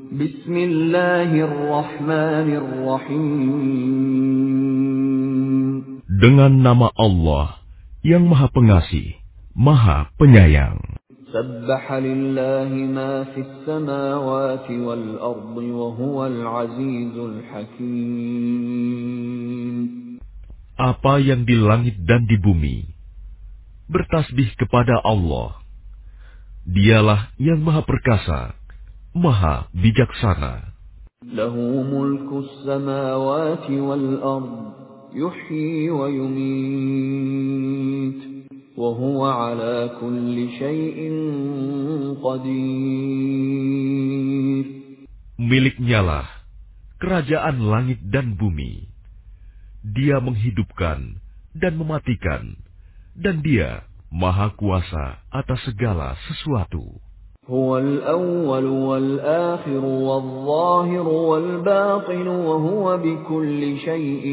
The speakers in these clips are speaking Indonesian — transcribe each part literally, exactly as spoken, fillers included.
Bismillahirrahmanirrahim. Dengan nama Allah yang Maha Pengasih, Maha Penyayang. Sabbaha lillahi ma fis samawati wal ardi wa huwal azizul hakim. Apa yang di langit dan di bumi bertasbih kepada Allah. Dialah yang Maha Perkasa, Maha Bijaksana. Lahu mulkus samawati wal ardi yuhyi wa yumit. وَهُوَ عَلَى كُلِّ شَيْءٍ قَدِيرٌ. Miliknyalah kerajaan langit dan bumi. Dia menghidupkan dan mematikan, dan Dia Maha Kuasa atas segala sesuatu. هُوَ الْأَوَّلُ وَالْآخِرُ وَالظَّاهِرُ وَالْبَاطِنُ وَهُوَ بِكُلِّ شَيْءٍ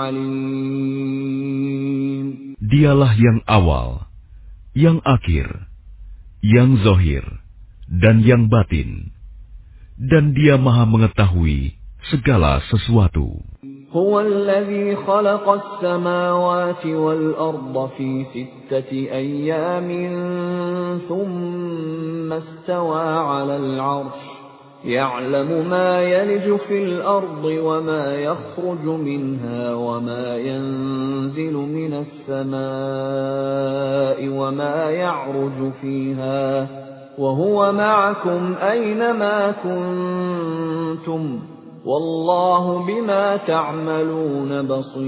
عَلِيمٌ. Dialah yang awal, yang akhir, yang zahir, dan yang batin. Dan Dia Maha mengetahui segala sesuatu. هو الذي خلق السماوات والأرض في ستة أيام ثم استوى على العرش يعلم ما يلج في الأرض وما يخرج منها وما ينزل من السماء وما يعرج فيها وهو معكم أينما كنتم Wallahu bima ta'maluna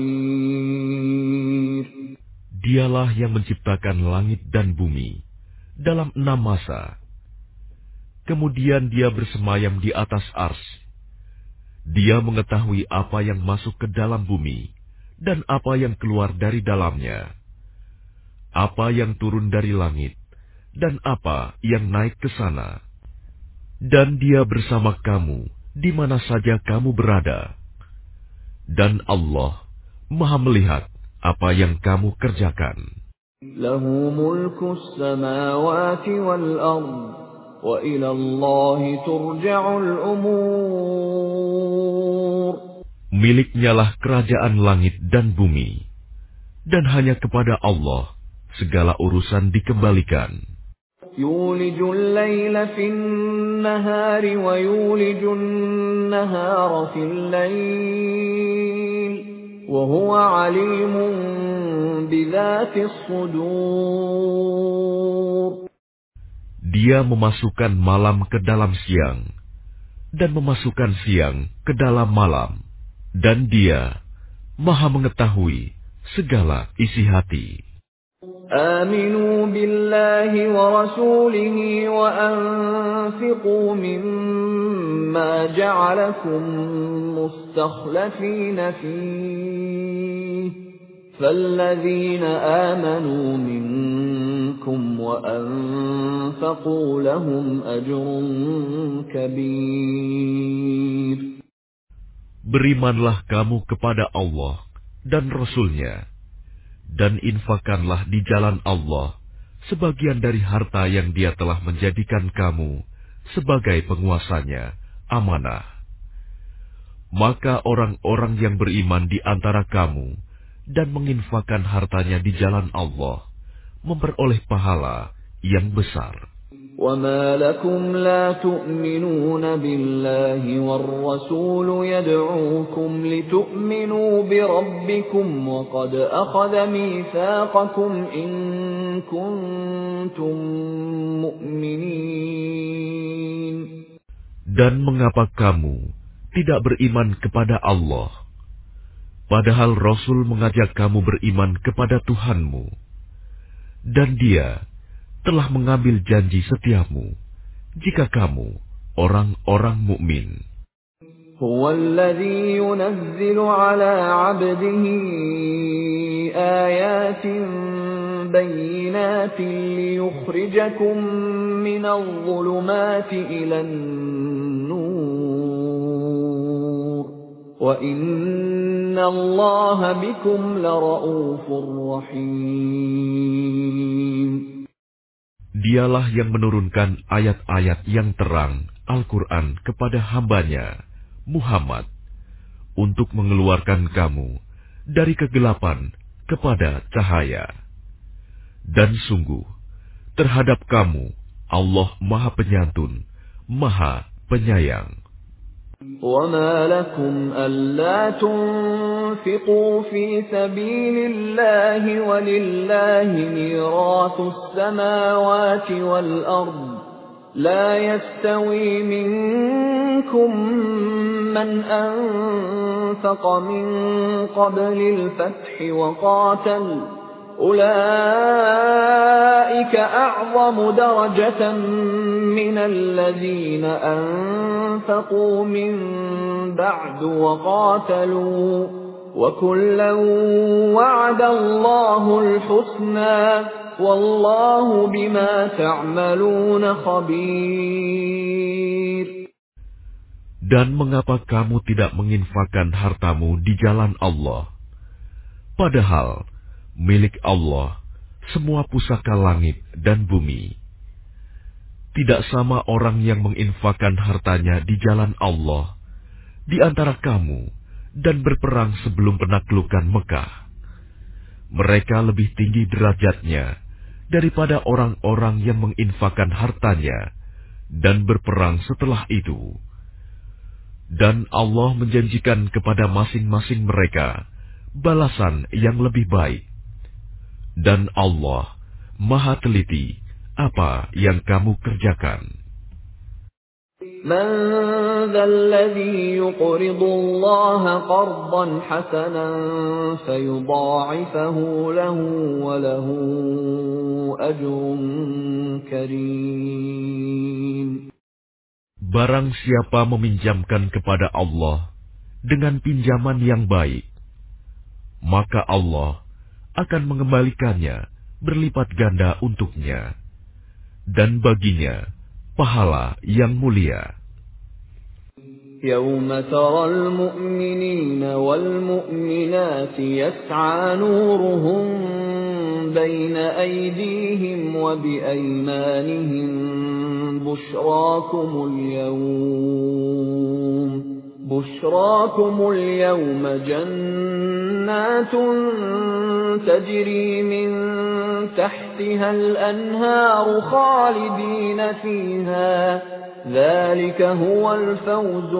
basir. Dialah yang menciptakan langit dan bumi dalam enam masa. Kemudian Dia bersemayam di atas ars. Dia mengetahui apa yang masuk ke dalam bumi dan apa yang keluar dari dalamnya, apa yang turun dari langit dan apa yang naik ke sana. Dan Dia bersama kamu di mana saja kamu berada. Dan Allah Maha melihat apa yang kamu kerjakan. Lahu mulkus samawati wal ard wa ila Allahi turja'ul umur. Miliknyalah kerajaan langit dan bumi, dan hanya kepada Allah segala urusan dikembalikan. يولج الليل في النهار ويولج النهار في الليل وهو عليم بذات الصدور. Dia memasukkan malam ke dalam siang dan memasukkan siang ke dalam malam, dan Dia Maha mengetahui segala isi hati. آمنوا بالله ورسوله وأنفقوا مما جعلكم مستخلفين فيه فالذين آمنوا منكم وأنفقوا لهم أجر كبير. Berimanlah kamu kepada Allah dan Rasul-Nya, dan infakkanlah di jalan Allah sebagian dari harta yang Dia telah menjadikan kamu sebagai penguasanya, amanah. Maka orang-orang yang beriman di antara kamu dan menginfakkan hartanya di jalan Allah memperoleh pahala yang besar. وَمَا لَكُمْ لَا تُؤْمِنُونَ بِاللَّهِ وَالرَّسُولُ يَدْعُوكُمْ لِتُؤْمِنُوا بِرَبِّكُمْ وَقَدْ أَخَذَ مِيثَاقَكُمْ إِن كُنتُم مُّؤْمِنِينَ. Dan mengapa kamu tidak beriman kepada Allah, padahal Rasul mengajak kamu beriman kepada Tuhanmu, dan Dia telah mengambil janji setiamu jika kamu orang-orang mukmin. هو الذي ينزل على عبده آيات بينات ليخرجكم من الظلمات إلى النور وإن الله بكم لرؤوف رحيم. Dialah yang menurunkan ayat-ayat yang terang Al-Quran kepada hambanya, Muhammad, untuk mengeluarkan kamu dari kegelapan kepada cahaya. Dan sungguh, terhadap kamu, Allah Maha Penyantun, Maha Penyayang. وَمَا لَكُمْ أَلَّا تُنْفِقُوا فِي سَبِيلِ اللَّهِ وَلِلَّهِ مِيرَاثُ السَّمَاوَاتِ وَالْأَرْضِ لَا يَسْتَوِي مِنكُم مَّنْ أَنفَقَ مِن قَبْلِ الْفَتْحِ وَقَاتَلَ أُولَئِكَ أَعْظَمُ دَرَجَةً مِّنَ الَّذِينَ أَنفَقُوا مِن بَعْدُ وَقَاتَلُوا وَكُلًّا وَعَدَ اللَّهُ الْحُسْنَى وَاللَّهُ بِمَا تَعْمَلُونَ خَبِيرٌ. Dan mengapa kamu tidak menginfakkan hartamu di jalan Allah? Padahal milik Allah semua pusaka langit dan bumi. Tidak sama orang yang menginfakkan hartanya di jalan Allah di antara kamu dan berperang sebelum penaklukan Mekah. Mereka lebih tinggi derajatnya daripada orang-orang yang menginfakkan hartanya dan berperang setelah itu. Dan Allah menjanjikan kepada masing-masing mereka balasan yang lebih baik. Dan Allah Maha teliti apa yang kamu kerjakan. مَنْ ذَا الَّذِي يُقْرِضُ اللَّهَ قَرْضًا حَسَنًا فَيُضَاعِفَهُ لَهُ وَلَهُ أَجْرٌ كَرِيمٌ. Barang siapa meminjamkan kepada Allah dengan pinjaman yang baik, maka Allah akan mengembalikannya berlipat ganda untuknya, dan baginya pahala yang mulia. يَوْمَ تَرَى الْمُؤْمِنِينَ وَالْمُؤْمِنَاتِ يَسْعَى نُورُهُم بَيْنَ أَيْدِيهِمْ وَبِأَيْمَانِهِم بُشْرَاكُمُ الْيَوْمَ بُشْرَاكُمُ الْيَوْمَ جَنَّاتٌ تَجْرِي مِن تَحْتِهَا الْأَنْهَارُ خَالِدِينَ فِيهَا ذَلِكَ هُوَ الْفَوْزُ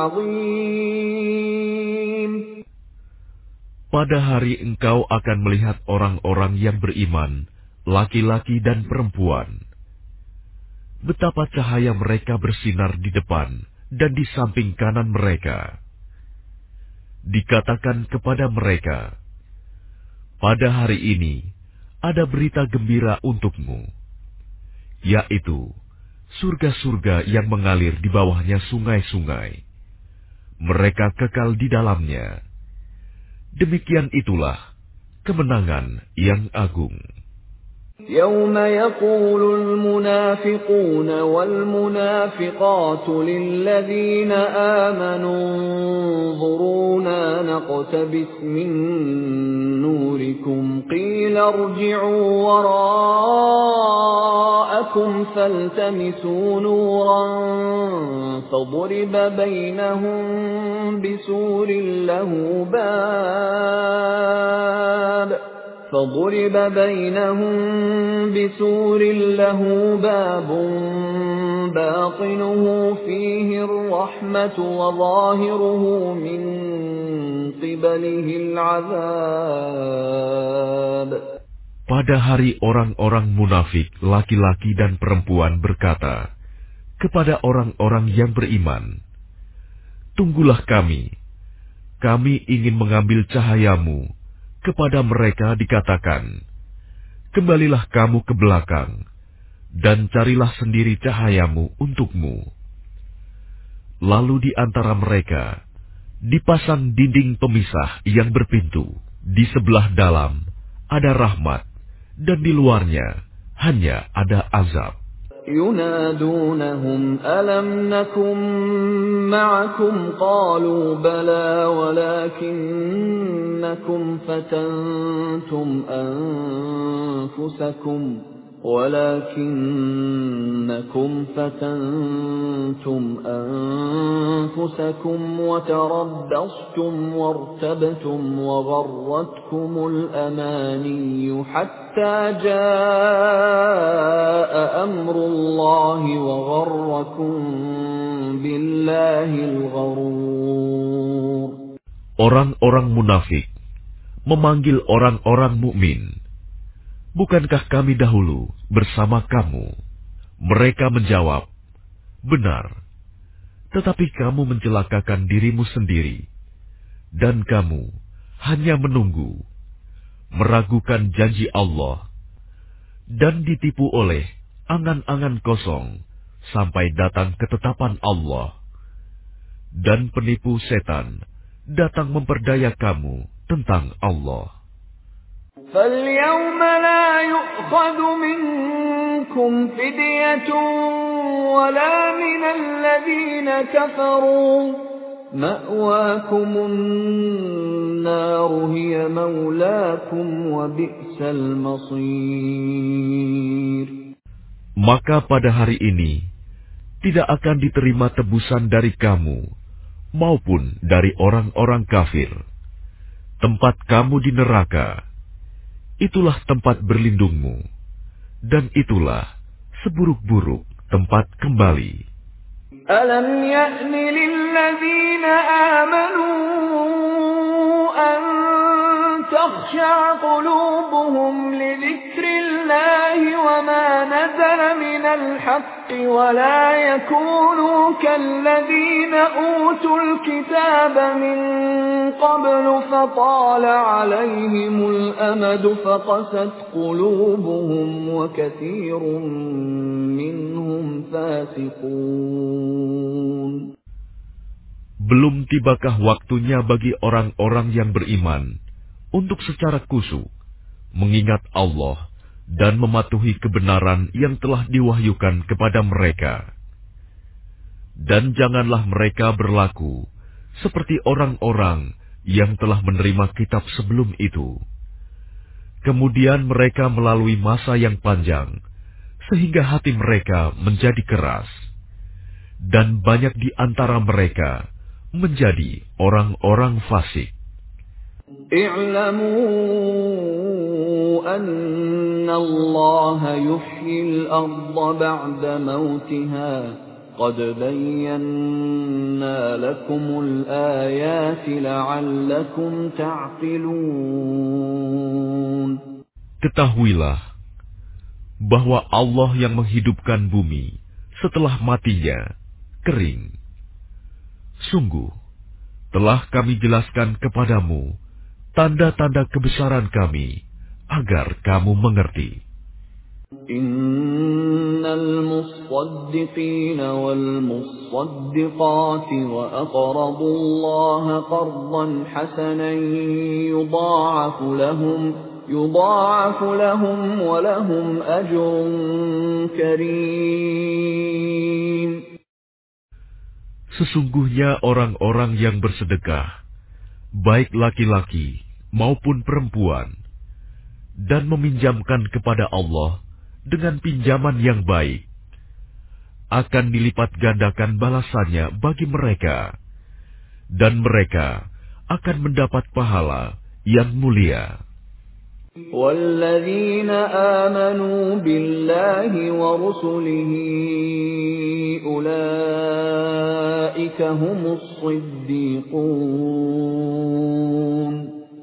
الْعَظِيمُ. Pada hari engkau akan melihat orang-orang yang beriman, laki-laki dan perempuan. Betapa cahaya mereka bersinar di depan dan di samping kanan mereka. Dikatakan kepada mereka, pada hari ini ada berita gembira untukmu, yaitu surga-surga yang mengalir di bawahnya sungai-sungai. Mereka kekal di dalamnya. Demikian itulah kemenangan yang agung. يَوْمَ يَقُولُ الْمُنَافِقُونَ وَالْمُنَافِقَاتُ لِلَّذِينَ آمَنُوا انظُرُونَا نَقْتَبِسْ مِن نُّورِكُمْ قِيلَ ارْجِعُوا وَرَاءَكُمْ فَالْتَمِسُوا نُورًا فَضُرِبَ بَيْنَهُم بِسُورٍ لَّهُ بَابٌ فَضُرِبَ بَيْنَهُم بِسُورٍ لَّهُ بَابٌ بَاطِنُهُ فِيهِ الرَّحْمَةُ وَظَاهِرُهُ مِن قِبَلِهِ الْعَذَابُ. Pada hari orang-orang munafik, laki-laki dan perempuan berkata kepada orang-orang yang beriman, "Tunggulah kami, kami ingin mengambil cahayamu." Kepada mereka dikatakan, "Kembalilah kamu ke belakang, dan carilah sendiri cahayamu untukmu." Lalu di antara mereka dipasang dinding pemisah yang berpintu. Di sebelah dalam ada rahmat, dan di luarnya hanya ada azab. يُنَادُونَهُمْ أَلَمْ نَكُن مَّعَكُمْ قَالُوا بَلَىٰ وَلَٰكِنَّكُمْ فَتَنتُمْ أَنفُسَكُمْ ولكنكم فتنتم أنفسكم وتربصتم وارتبتم وغرتكم الأماني حتى جاء أمر الله وغركم بالله الغرور. Orang-orang munafik memanggil orang-orang mukmin, "Bukankah kami dahulu bersama kamu?" Mereka menjawab, "Benar, tetapi kamu mencelakakan dirimu sendiri, dan kamu hanya menunggu, meragukan janji Allah, dan ditipu oleh angan-angan kosong sampai datang ketetapan Allah. Dan penipu setan datang memperdaya kamu tentang Allah." فَالْيَوْمَ لَا يُؤْخَذُ مِنكُمْ فِدْيَةٌ وَلَا مِنَ الَّذِينَ كَفَرُوا مَأْوَاكُمُ النَّارُ هِيَ مَوْلَاكُمْ وَبِئْسَ الْمَصِيرُ. Maka pada hari ini tidak akan diterima tebusan dari kamu maupun dari orang-orang kafir. Tempat kamu di neraka, itulah tempat berlindungmu, dan itulah seburuk-buruk tempat kembali. Alam ya'ni lilladzina amanu an takhsha'a qulubuhum li dzikrillahi wa ma nazala minal haqqi wa la yakunu kalladzina utul kitaba min qablu fatala 'alayhimul amadu faqasat qulubuhum wa katsirun minhum fasiqun. Belum tibakah waktunya bagi orang-orang yang beriman untuk secara khusyuk mengingat Allah dan mematuhi kebenaran yang telah diwahyukan kepada mereka. Dan janganlah mereka berlaku seperti orang-orang yang telah menerima kitab sebelum itu. Kemudian mereka melalui masa yang panjang, sehingga hati mereka menjadi keras. Dan banyak di antara mereka menjadi orang-orang fasik. I'lamu anna Allah yuhyil arda ba'da mautiha. Qad bayyana lakumul ayati la'allakum ta'qilun. Ketahuilah bahwa Allah yang menghidupkan bumi setelah matinya kering. Sungguh, telah kami jelaskan kepadamu tanda-tanda kebesaran kami agar kamu mengerti. Innal musaddiqina wal musaddiqati wa aqrabu Allaha qardan hasanan yudha'afu lahum yudha'afu lahum wa lahum ajrun karim. Sesungguhnya orang-orang yang bersedekah, baik laki-laki maupun perempuan, dan meminjamkan kepada Allah dengan pinjaman yang baik, akan dilipat gandakan balasannya bagi mereka, dan mereka akan mendapat pahala yang mulia. وَالَّذِينَ آمَنُوا بِاللَّهِ وَرُسُلِهِ أُولَئِكَ هُمُ الصِّدِّيقُونَ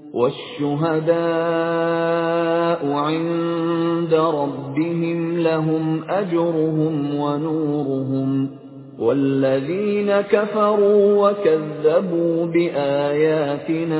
وَالشُّهَدَاءُ عِندَ رَبِّهِمْ لَهُمْ أَجْرُهُمْ وَنُورُهُمْ وَالَّذِينَ كَفَرُوا وَكَذَّبُوا بِآيَاتِنَا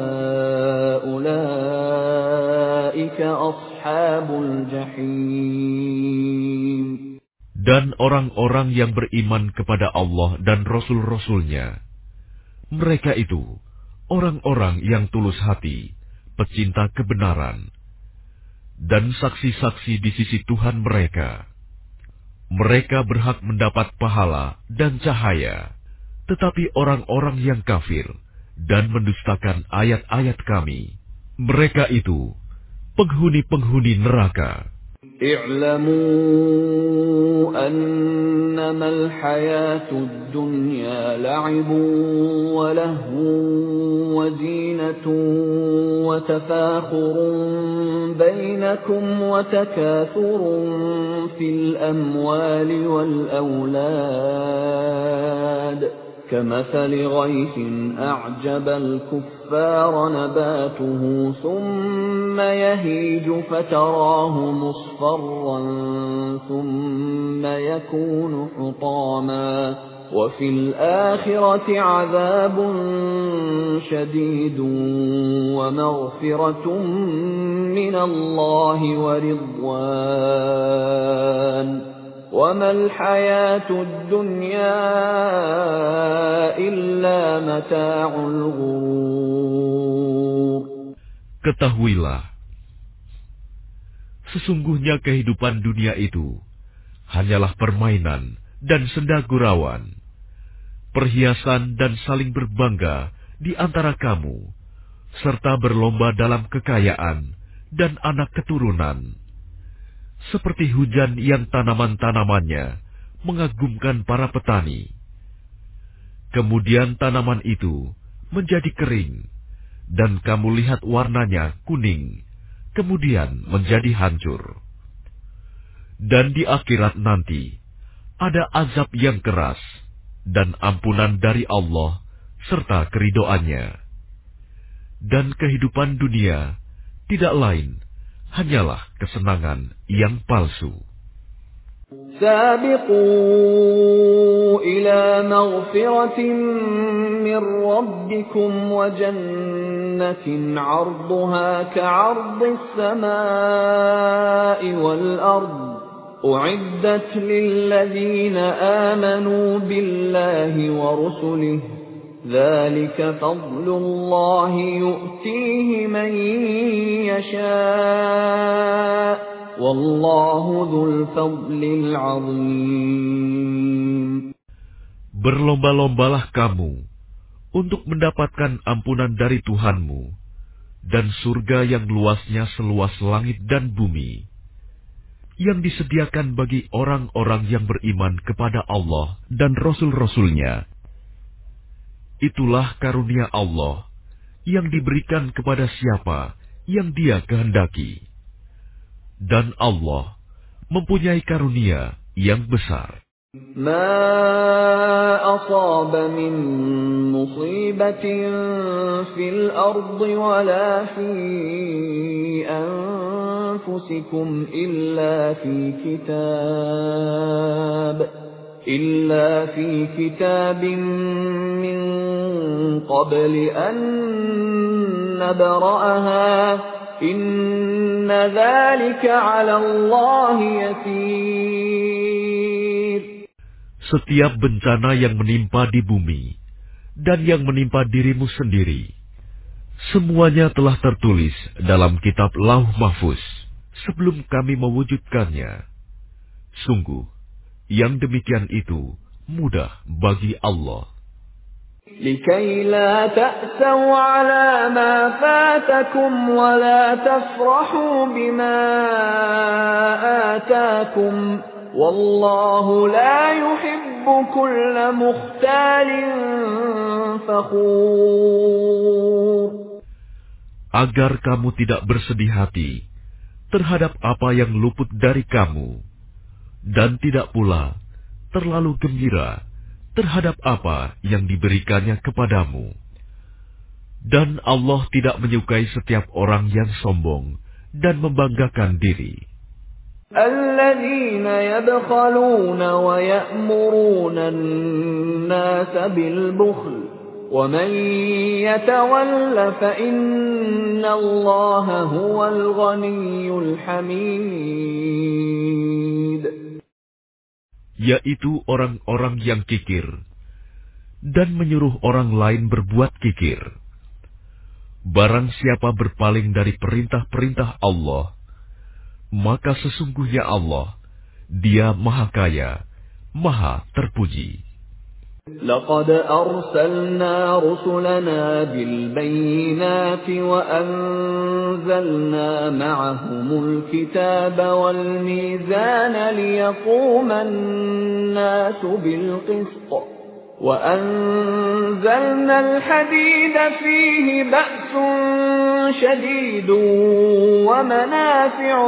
أُولَئِكَ أَصْحَابُ الْجَحِيمِ. Dan orang-orang yang beriman kepada Allah dan Rasul-Rasulnya, mereka itu orang-orang yang tulus hati, pecinta kebenaran, dan saksi-saksi di sisi Tuhan mereka. Mereka berhak mendapat pahala dan cahaya, tetapi orang-orang yang kafir dan mendustakan ayat-ayat kami, mereka itu penghuni-penghuni neraka. اعلموا أنما الحياة الدنيا لعب ولهو وزينة وتفاخر بينكم وتكاثر في الأموال والأولاد كمثل غيث أعجب الكفار نباته ثم يهيج فتراه مصفرا ثم يكون حطاما وفي الآخرة عذاب شديد ومغفرة من الله ورضوان وما الحياة الدنيا إلا متاع الغرور. Ketahuilah, sesungguhnya kehidupan dunia itu hanyalah permainan dan senda gurauan, perhiasan dan saling berbangga di antara kamu, serta berlomba dalam kekayaan dan anak keturunan. Seperti hujan yang tanaman-tanamannya mengagumkan para petani. Kemudian tanaman itu menjadi kering, dan kamu lihat warnanya kuning, kemudian menjadi hancur. Dan di akhirat nanti, ada azab yang keras, dan ampunan dari Allah, serta keridoannya. Dan kehidupan dunia tidak lain hanyalah kesenangan yang palsu. سابقوا إلى مغفرة من ربكم وجنة عرضها كعرض السماء والأرض أعدت للذين آمنوا بالله ورسله ذلك فضل الله يؤتيه من يشاء والله ذو الفضل العظيم. Berlomba-lombalah kamu untuk mendapatkan ampunan dari Tuhanmu dan surga yang luasnya seluas langit dan bumi, yang disediakan bagi orang-orang yang beriman kepada Allah dan Rasul-Rasulnya. Itulah karunia Allah yang diberikan kepada siapa yang Dia kehendaki. Dan Allah mempunyai karunia yang besar. ما أصاب من مصيبة في الأرض ولا في أنفسكم إلا في كتاب إلا في كتاب من قبل أن نبرأها إن ذلك على الله يسير. Setiap bencana yang menimpa di bumi dan yang menimpa dirimu sendiri, semuanya telah tertulis dalam kitab Lauh Mahfuz sebelum kami mewujudkannya. Sungguh, yang demikian itu mudah bagi Allah. لكي لا تأسوا على ما فاتكم ولا تفرحوا بما آتاكم والله لا يحب كل مختال فخور. Agar kamu tidak bersedih hati terhadap apa yang luput dari kamu, dan tidak pula terlalu gembira terhadap apa yang diberikannya kepadamu. Dan Allah tidak menyukai setiap orang yang sombong dan membanggakan diri. الذين يبخلون ويأمرون الناس بالبخل ومن يتول فإن الله هو الغني الحميد. Yaitu orang-orang yang kikir dan menyuruh orang lain berbuat kikir. Barang siapa berpaling dari perintah-perintah Allah, maka sesungguhnya Allah, Dia Maha Kaya, Maha Terpuji. لقد أرسلنا رسلنا بالبينات وأنزلنا معهم الكتاب والميزان ليقوم الناس بالقسط وأنزلنا الحديد فيه بأس شديد ومنافع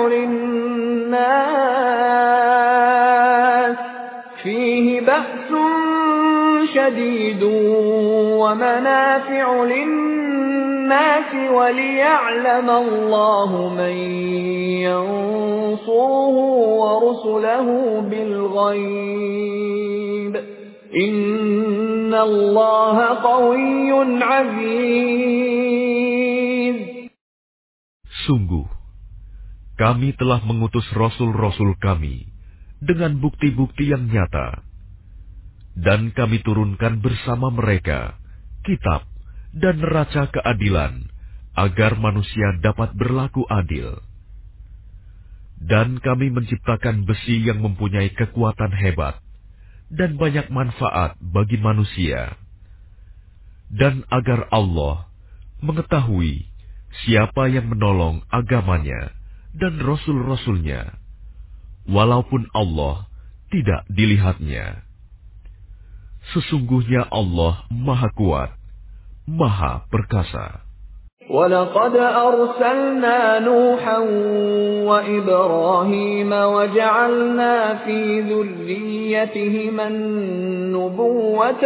للناس فيه بأس شديد ومنافع للناس وليعلم الله من ينصره ورسله بالغيب إن الله قوي عزيز. Sungguh, kami telah mengutus rasul-rasul kami dengan bukti-bukti yang nyata. Dan kami turunkan bersama mereka kitab dan neraca keadilan agar manusia dapat berlaku adil. Dan kami menciptakan besi yang mempunyai kekuatan hebat dan banyak manfaat bagi manusia. Dan agar Allah mengetahui siapa yang menolong agamanya dan rasul-rasulnya, walaupun Allah tidak dilihatnya. Sesungguhnya Allah Maha Kuat, Maha Perkasa. وَلَقَدْ أَرْسَلْنَا نُوحًا وَإِبْرَاهِيمَ وَجَعَلْنَا فِي ذُرِّيَّتِهِمَا النُّبُوَّةَ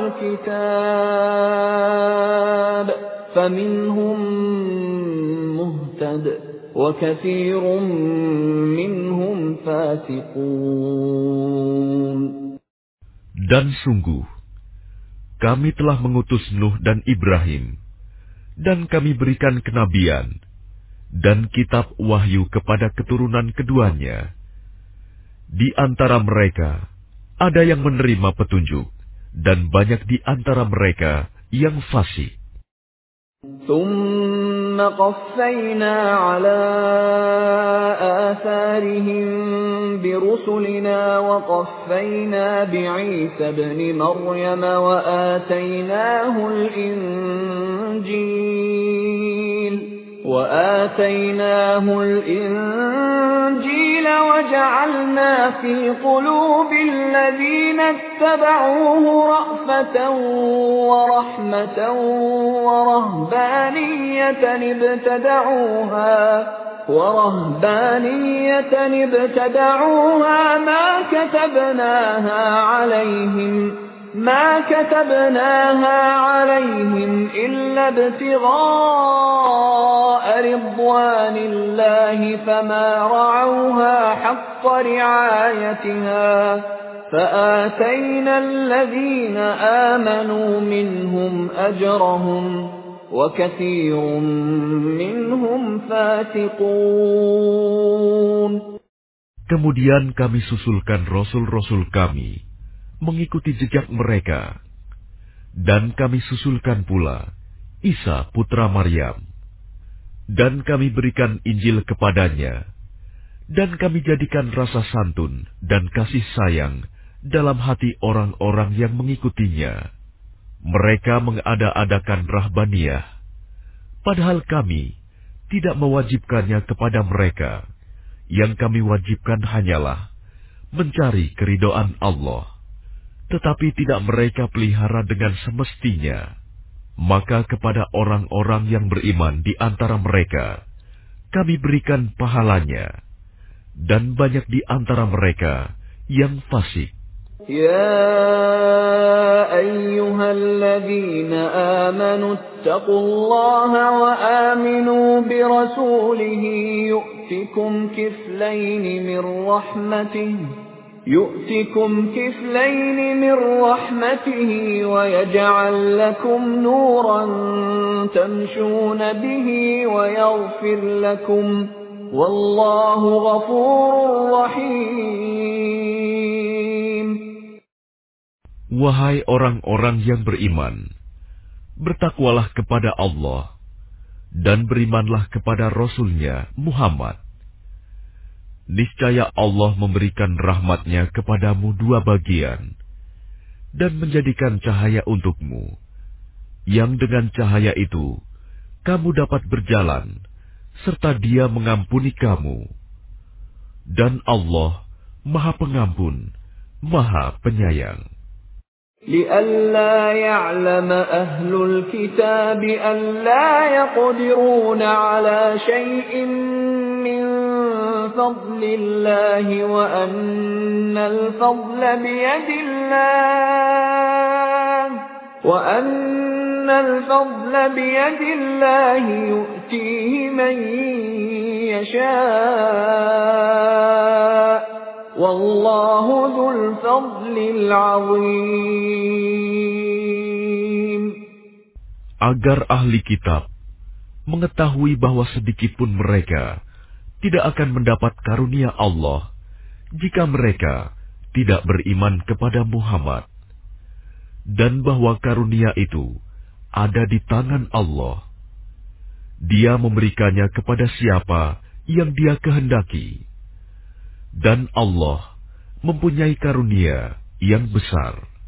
وَالْكِتَابَ فَمِنْهُم مُّهْتَدٍ وَكَثِيرٌ مِّنْهُمْ فَاسِقُونَ. Dan sungguh, kami telah mengutus Nuh dan Ibrahim, dan kami berikan kenabian dan kitab wahyu kepada keturunan keduanya. Di antara mereka ada yang menerima petunjuk, dan banyak di antara mereka yang fasik. ثُمَّ قَفَّيْنَا عَلَى آثَارِهِم بِرُسُلِنَا وَقَفَّيْنَا بِعِيسَى ابْنِ مَرْيَمَ وَآتَيْنَاهُ الْإِنجِيلَ وَآتَيْنَاهُ الْإِنجِيلَ وَجَعَلْنَا فِي قُلُوبِ الَّذِينَ اتَّبَعُوهُ رَأْفَةً وَرَحْمَةً وَرَهْبَانِيَّةً ابْتَدَعُوهَا وَرَهْبَانِيَّةً ابْتَدَعُوهَا مَا كَتَبْنَاهَا عَلَيْهِمْ ما كتبناها عليهم إلا ابتغاء رضوان الله فما رعوها حق رعايتها فآتينا الذين آمنوا منهم أجرهم وكثير منهم فاسقون. Kemudian kami susulkan rasul-rasul kami mengikuti jejak mereka, dan kami susulkan pula Isa putra Maryam, dan kami berikan Injil kepadanya, dan kami jadikan rasa santun dan kasih sayang dalam hati orang-orang yang mengikutinya. Mereka mengada-adakan rahbaniyah, padahal kami tidak mewajibkannya kepada mereka. Yang kami wajibkan hanyalah mencari keridhaan Allah. Tetapi tidak mereka pelihara dengan semestinya. Maka kepada orang-orang yang beriman di antara mereka, kami berikan pahalanya. Dan banyak di antara mereka yang fasik. Ya ayyuhalladzina amanu ittaqullaha wa aminu birasulihi yu'tikum kiflaini min rahmatihi يؤتكم كفلين من رحمته ويجعل لكم نورا تمشون به ويغفر لكم والله غفور رحيم. Wahai orang-orang yang beriman, bertakwalah kepada Allah dan berimanlah kepada Rasul-Nya Muhammad. Niscaya Allah memberikan rahmat-Nya kepadamu dua bagian, dan menjadikan cahaya untukmu, yang dengan cahaya itu kamu dapat berjalan, serta Dia mengampuni kamu. Dan Allah Maha Pengampun, Maha Penyayang. لئلا يعلم أهل الكتاب ألا يقدرون على شيء من فضل الله وأن الفضل بيد الله وأن الفضل بيد الله يؤتيه من يشاء والله ذو الفضل العظيم. Agar ahli kitab mengetahui bahwa sedikitpun mereka tidak akan mendapat karunia Allah jika mereka tidak beriman kepada Muhammad, dan bahwa karunia itu ada di tangan Allah. Dia memberikannya kepada siapa yang Dia kehendaki, dan Allah mempunyai karunia yang besar.